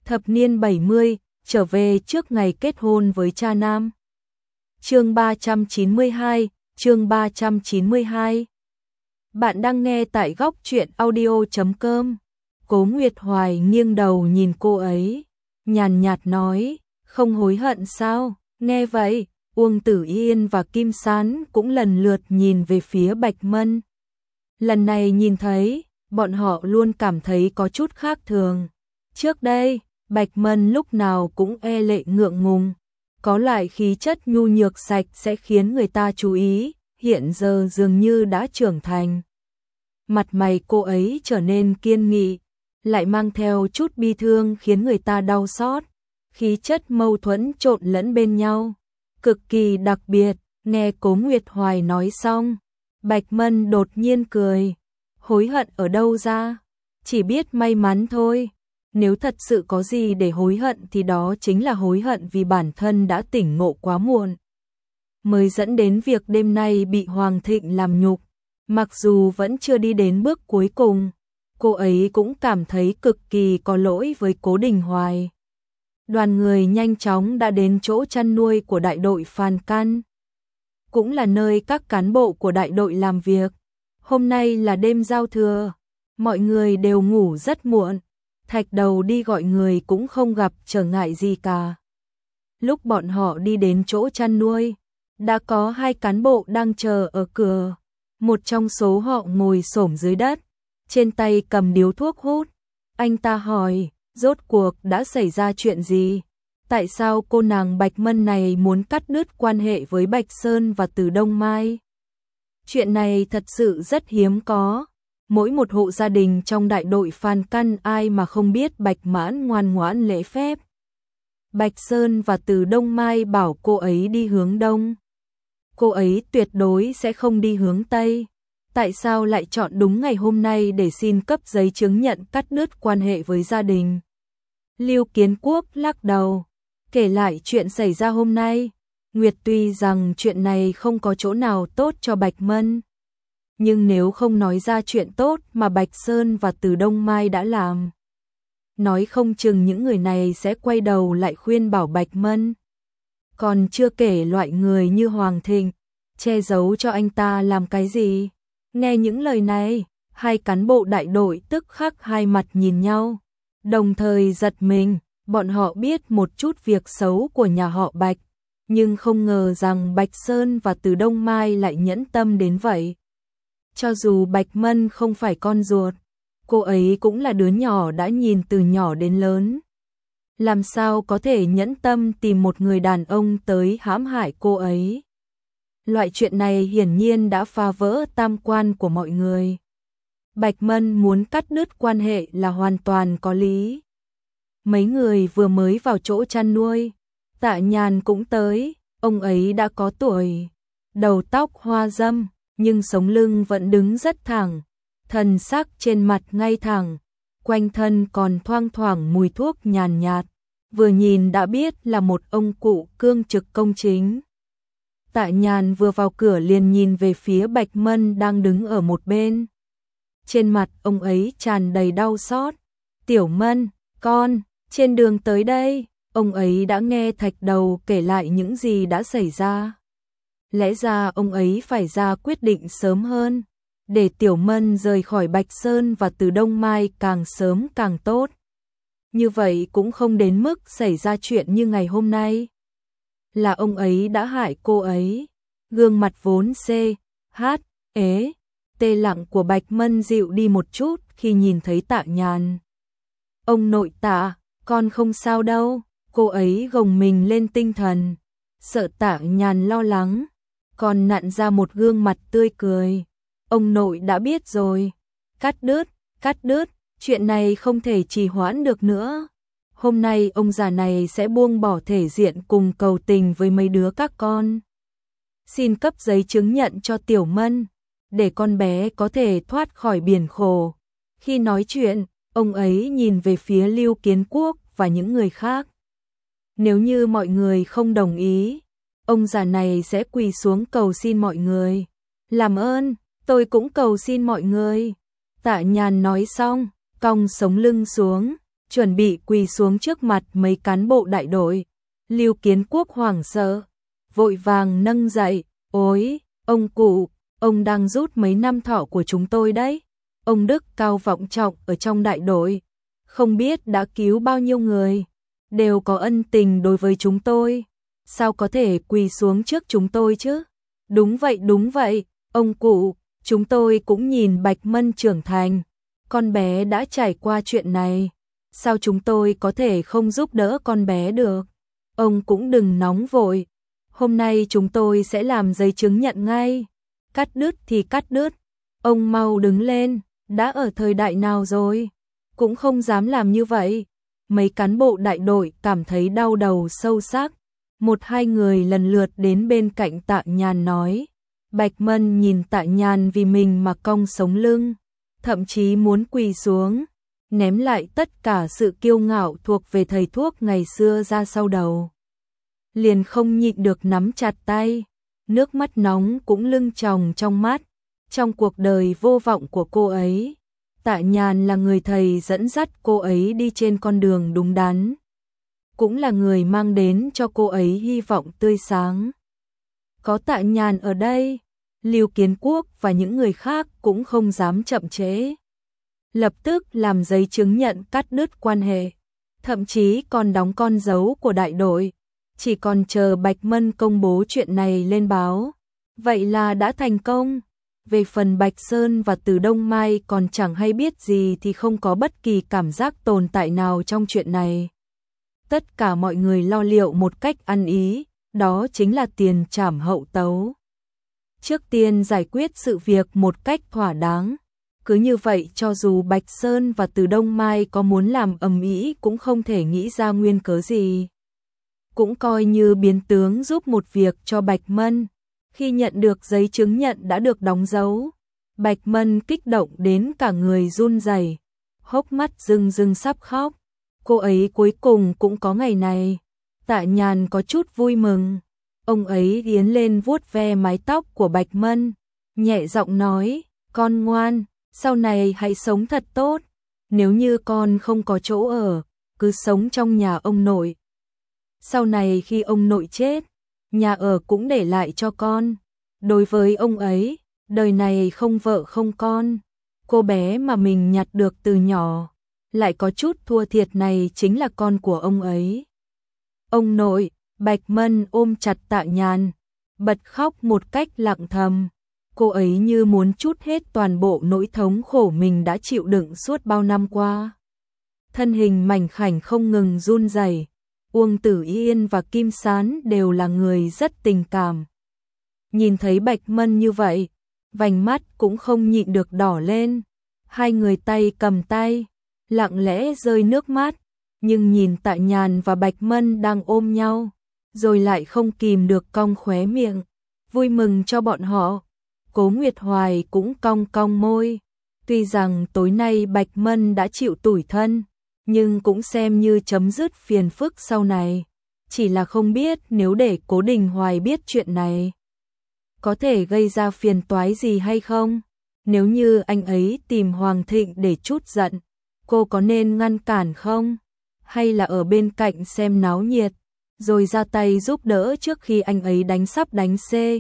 Thập niên 70, trở về trước ngày kết hôn với cha nam. Chương 392, chương 392. Bạn đang nghe tại góc truyện audio.com. Cố Nguyệt Hoài nghiêng đầu nhìn cô ấy, nhàn nhạt nói, không hối hận sao? Nghe vậy, Uông Tử Yên và Kim Sán cũng lần lượt nhìn về phía Bạch Mân. Lần này nhìn thấy, bọn họ luôn cảm thấy có chút khác thường. Trước đây, Bạch Mân lúc nào cũng e lệ ngượng ngùng, có loại khí chất nhu nhược sạch sẽ khiến người ta chú ý, hiện giờ dường như đã trưởng thành. Mặt mày cô ấy trở nên kiên nghị, lại mang theo chút bi thương khiến người ta đau xót, khí chất mâu thuẫn trộn lẫn bên nhau, cực kỳ đặc biệt. Nghe Cố Nguyệt Hoài nói xong, Bạch Mân đột nhiên cười, hối hận ở đâu ra, chỉ biết may mắn thôi. Nếu thật sự có gì để hối hận thì đó chính là hối hận vì bản thân đã tỉnh ngộ quá muộn, mới dẫn đến việc đêm nay bị Hoàng Thịnh làm nhục. Mặc dù vẫn chưa đi đến bước cuối cùng, cô ấy cũng cảm thấy cực kỳ có lỗi với Cố Đình Hoài. Đoàn người nhanh chóng đã đến chỗ chăn nuôi của đại đội Phan Căn, cũng là nơi các cán bộ của đại đội làm việc. Hôm nay là đêm giao thừa, mọi người đều ngủ rất muộn. Thạch Đầu đi gọi người cũng không gặp trở ngại gì cả. Lúc bọn họ đi đến chỗ chăn nuôi, đã có hai cán bộ đang chờ ở cửa. Một trong số họ ngồi xổm dưới đất, trên tay cầm điếu thuốc hút. Anh ta hỏi, rốt cuộc đã xảy ra chuyện gì? Tại sao cô nàng Bạch Mân này muốn cắt đứt quan hệ với Bạch Sơn và Từ Đông Mai? Chuyện này thật sự rất hiếm có. Mỗi một hộ gia đình trong đại đội Phan Căn ai mà không biết Bạch Mãn ngoan ngoãn lễ phép. Bạch Sơn và Từ Đông Mai bảo cô ấy đi hướng đông, cô ấy tuyệt đối sẽ không đi hướng tây. Tại sao lại chọn đúng ngày hôm nay để xin cấp giấy chứng nhận cắt đứt quan hệ với gia đình? Lưu Kiến Quốc lắc đầu, kể lại chuyện xảy ra hôm nay. Nguyệt tuy rằng chuyện này không có chỗ nào tốt cho Bạch Mân, nhưng nếu không nói ra chuyện tốt mà Bạch Sơn và Từ Đông Mai đã làm, nói không chừng những người này sẽ quay đầu lại khuyên bảo Bạch Mân. Còn chưa kể loại người như Hoàng Thịnh, che giấu cho anh ta làm cái gì? Nghe những lời này, hai cán bộ đại đội tức khắc hai mặt nhìn nhau, đồng thời giật mình. Bọn họ biết một chút việc xấu của nhà họ Bạch, nhưng không ngờ rằng Bạch Sơn và Từ Đông Mai lại nhẫn tâm đến vậy. Cho dù Bạch Mân không phải con ruột, cô ấy cũng là đứa nhỏ đã nhìn từ nhỏ đến lớn. Làm sao có thể nhẫn tâm tìm một người đàn ông tới hãm hại cô ấy? Loại chuyện này hiển nhiên đã phá vỡ tam quan của mọi người. Bạch Mân muốn cắt đứt quan hệ là hoàn toàn có lý. Mấy người vừa mới vào chỗ chăn nuôi, Tạ Nhàn cũng tới. Ông ấy đã có tuổi, đầu tóc hoa râm, nhưng sống lưng vẫn đứng rất thẳng, thần sắc trên mặt ngay thẳng, quanh thân còn thoang thoảng mùi thuốc nhàn nhạt, vừa nhìn đã biết là một ông cụ cương trực công chính. Tạ Nhàn vừa vào cửa liền nhìn về phía Bạch Mân đang đứng ở một bên. Trên mặt ông ấy tràn đầy đau xót. Tiểu Mân, con, trên đường tới đây, ông ấy đã nghe Thạch Đầu kể lại những gì đã xảy ra. Lẽ ra ông ấy phải ra quyết định sớm hơn, để Tiểu Mân rời khỏi Bạch Sơn và Từ Đông Mai càng sớm càng tốt. Như vậy cũng không đến mức xảy ra chuyện như ngày hôm nay. Là ông ấy đã hại cô ấy. Gương mặt vốn tê lặng của Bạch Mân dịu đi một chút khi nhìn thấy Tạ Nhàn. Ông nội Tạ, con không sao đâu. Cô ấy gồng mình lên tinh thần, sợ Tạ Nhàn lo lắng, còn nặn ra một gương mặt tươi cười. Ông nội đã biết rồi. Cắt đứt, chuyện này không thể trì hoãn được nữa. Hôm nay ông già này sẽ buông bỏ thể diện cùng cầu tình với mấy đứa các con. Xin cấp giấy chứng nhận cho Tiểu Mân, để con bé có thể thoát khỏi biển khổ. Khi nói chuyện, ông ấy nhìn về phía Lưu Kiến Quốc và những người khác. Nếu như mọi người không đồng ý, ông già này sẽ quỳ xuống cầu xin mọi người. Làm ơn, tôi cũng cầu xin mọi người. Tạ Nhàn nói xong, cong sống lưng xuống, chuẩn bị quỳ xuống trước mặt mấy cán bộ đại đội. Lưu Kiến Quốc hoảng sợ, vội vàng nâng dậy, ôi, ông cụ, ông đang rút mấy năm thọ của chúng tôi đấy. Ông đức cao vọng trọng ở trong đại đội, không biết đã cứu bao nhiêu người, đều có ân tình đối với chúng tôi. Sao có thể quỳ xuống trước chúng tôi chứ? Đúng vậy, ông cụ, chúng tôi cũng nhìn Bạch Mân trưởng thành, con bé đã trải qua chuyện này, sao chúng tôi có thể không giúp đỡ con bé được? Ông cũng đừng nóng vội, hôm nay chúng tôi sẽ làm giấy chứng nhận ngay, cắt đứt thì cắt đứt, ông mau đứng lên, đã ở thời đại nào rồi, cũng không dám làm như vậy. Mấy cán bộ đại đội cảm thấy đau đầu sâu sắc, một hai người lần lượt đến bên cạnh Tạ Nhàn nói. Bạch Mân nhìn Tạ Nhàn vì mình mà cong sống lưng, thậm chí muốn quỳ xuống, ném lại tất cả sự kiêu ngạo thuộc về thầy thuốc ngày xưa ra sau đầu. Liền không nhịn được nắm chặt tay, nước mắt nóng cũng lưng tròng trong mắt. Trong cuộc đời vô vọng của cô ấy, Tạ Nhàn là người thầy dẫn dắt cô ấy đi trên con đường đúng đắn, cũng là người mang đến cho cô ấy hy vọng tươi sáng. Có Tạ Nhàn ở đây, Lưu Kiến Quốc và những người khác cũng không dám chậm trễ. Lập tức làm giấy chứng nhận cắt đứt quan hệ, thậm chí còn đóng con dấu của đại đội, chỉ còn chờ Bạch Mân công bố chuyện này lên báo. Vậy là đã thành công. Về phần Bạch Sơn và Từ Đông Mai còn chẳng hay biết gì thì không có bất kỳ cảm giác tồn tại nào trong chuyện này. Tất cả mọi người lo liệu một cách ăn ý, đó chính là tiền trảm hậu tấu. Trước tiên giải quyết sự việc một cách thỏa đáng. Cứ như vậy cho dù Bạch Sơn và Từ Đông Mai có muốn làm ầm ĩ cũng không thể nghĩ ra nguyên cớ gì. Cũng coi như biến tướng giúp một việc cho Bạch Mân. Khi nhận được giấy chứng nhận đã được đóng dấu, Bạch Mân kích động đến cả người run rẩy, hốc mắt rưng rưng sắp khóc. Cô ấy cuối cùng cũng có ngày này. Tạ Nhàn có chút vui mừng. Ông ấy tiến lên vuốt ve mái tóc của Bạch Mân, nhẹ giọng nói, con ngoan, sau này hãy sống thật tốt. Nếu như con không có chỗ ở, cứ sống trong nhà ông nội. Sau này khi ông nội chết, nhà ở cũng để lại cho con. Đối với ông ấy, đời này không vợ không con. Cô bé mà mình nhặt được từ nhỏ, lại có chút thua thiệt này chính là con của ông ấy. Ông nội, Bạch Mân ôm chặt Tạ Nhàn, bật khóc một cách lặng thầm. Cô ấy như muốn trút hết toàn bộ nỗi thống khổ mình đã chịu đựng suốt bao năm qua. Thân hình mảnh khảnh không ngừng run rẩy. Uông Tử Yên và Kim Sán đều là người rất tình cảm. Nhìn thấy Bạch Mân như vậy, vành mắt cũng không nhịn được đỏ lên. Hai người tay cầm tay, lặng lẽ rơi nước mắt, nhưng nhìn Tạ Nhàn và Bạch Mân đang ôm nhau, rồi lại không kìm được cong khóe miệng, vui mừng cho bọn họ. Cố Nguyệt Hoài cũng cong cong môi, tuy rằng tối nay Bạch Mân đã chịu tủi thân, nhưng cũng xem như chấm dứt phiền phức sau này. Chỉ là không biết nếu để Cố Đình Hoài biết chuyện này, có thể gây ra phiền toái gì hay không? Nếu như anh ấy tìm Hoàng Thịnh để trút giận, cô có nên ngăn cản không? Hay là ở bên cạnh xem náo nhiệt, rồi ra tay giúp đỡ trước khi anh ấy sắp đánh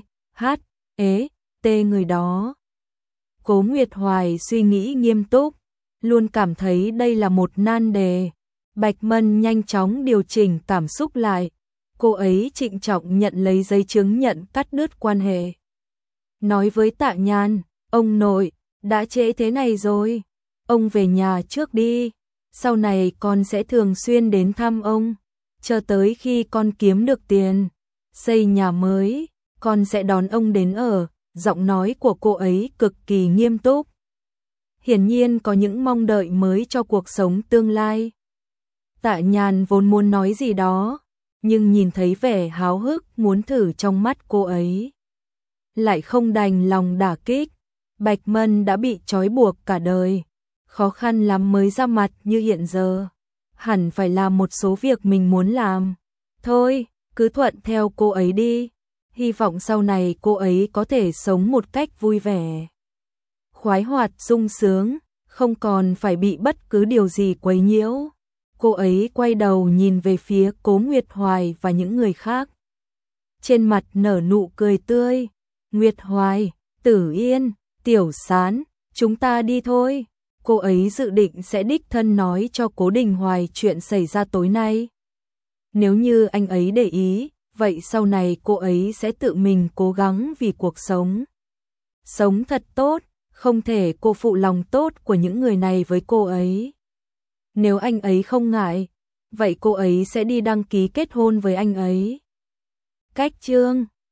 T người đó? Cố Nguyệt Hoài suy nghĩ nghiêm túc, luôn cảm thấy đây là một nan đề. Bạch Mân nhanh chóng điều chỉnh cảm xúc lại. Cô ấy trịnh trọng nhận lấy giấy chứng nhận cắt đứt quan hệ. Nói với Tạ Nhàn, ông nội, đã trễ thế này rồi, ông về nhà trước đi. Sau này con sẽ thường xuyên đến thăm ông, chờ tới khi con kiếm được tiền, xây nhà mới, con sẽ đón ông đến ở. Giọng nói của cô ấy cực kỳ nghiêm túc. Hiển nhiên có những mong đợi mới cho cuộc sống tương lai. Tạ Nhàn vốn muốn nói gì đó, nhưng nhìn thấy vẻ háo hức muốn thử trong mắt cô ấy, lại không đành lòng đả kích. Bạch Mân đã bị trói buộc cả đời, khó khăn lắm mới ra mặt như hiện giờ, hẳn phải làm một số việc mình muốn làm. Thôi, cứ thuận theo cô ấy đi. Hy vọng sau này cô ấy có thể sống một cách vui vẻ, khoái hoạt sung sướng, không còn phải bị bất cứ điều gì quấy nhiễu. Cô ấy quay đầu nhìn về phía Cố Nguyệt Hoài và những người khác. Trên mặt nở nụ cười tươi. Nguyệt Hoài, Tử Yên, Tiểu Sán, chúng ta đi thôi. Cô ấy dự định sẽ đích thân nói cho Cố Đình Hoài chuyện xảy ra tối nay. Nếu như anh ấy để ý, vậy sau này cô ấy sẽ tự mình cố gắng vì cuộc sống. Sống thật tốt, không thể cô phụ lòng tốt của những người này với cô ấy. Nếu anh ấy không ngại, vậy cô ấy sẽ đi đăng ký kết hôn với anh ấy. Cách chương